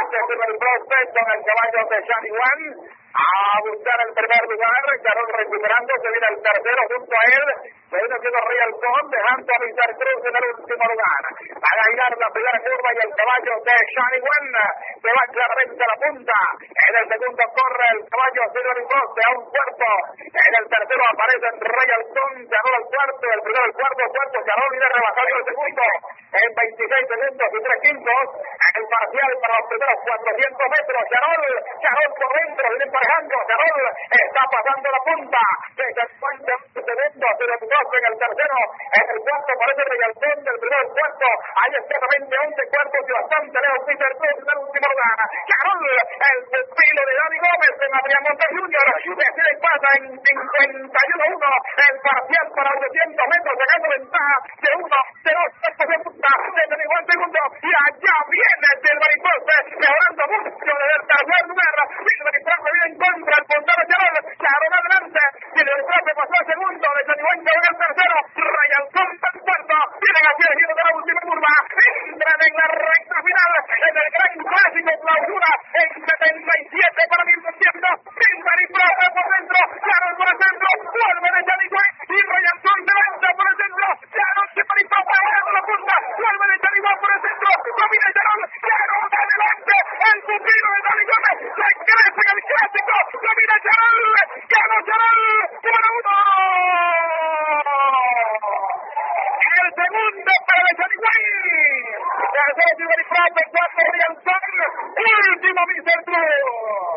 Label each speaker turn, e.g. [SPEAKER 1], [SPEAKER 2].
[SPEAKER 1] adelante, Silver Prospect con el caballo de Shani One a buscar el primer lugar. Charol recuperando, se viene el tercero junto a él. Se viene siendo Real Con, dejando a Mr. Cruz en el último lugar. Va a ganar la primera curva y el caballo de Shani One se va claramente a la punta. En el segundo corre el caballo Silver Prospect a un cuarto. En el tercero aparece Real Con, Charol al cuarto, el primero al cuarto, Charol viene rebasando el segundo en 26 segundos y 3 quintos. El parcial para los primeros 400 metros. Charol por dentro, viene emparejando. Charol está pasando la punta. Se 50 segundos, Silver Prospect en el tercero. En el cuarto aparece Regalcón, del primero al cuarto. Hay exactamente 11 cuartos y bastante lejos Peter Cruz en el último lugar. Charol, el pupilo de Dani Gómez en Adrián Montes Jr. Decide y pasa en 51-1. El parcial para 800 metros, sacando ventaja de 1-0. De punta, de igual segundo. Y allá viene Silver Prospect, mejorando mucho desde el tercer lugar. Silver Prospect viene en contra el puntero Charol. Charol adelante. Silver Prospect pasó al segundo. De Igual llegó el tercero. Regalcón al cuarto. Tienen así el giro de la última curva. Entran en la recta final. En el gran clásico clausura. En 77 para 1200. Silver Prospect por dentro. Charol por el centro. Vuelve de Igual. Y Regalcón se lanza por el centro. Charol se manifestó para la punta. Vuelve de Igual por el centro. Domina Charol. Charol adelante. El pupilo de Dani Gómez. Se crece en el clásico. Domina Charol. Ganó Charol. ¡Número 1! El segundo para el Igual. Tercero Silver Prospect. Cuarto Regalcón. Último Mr. Cruz.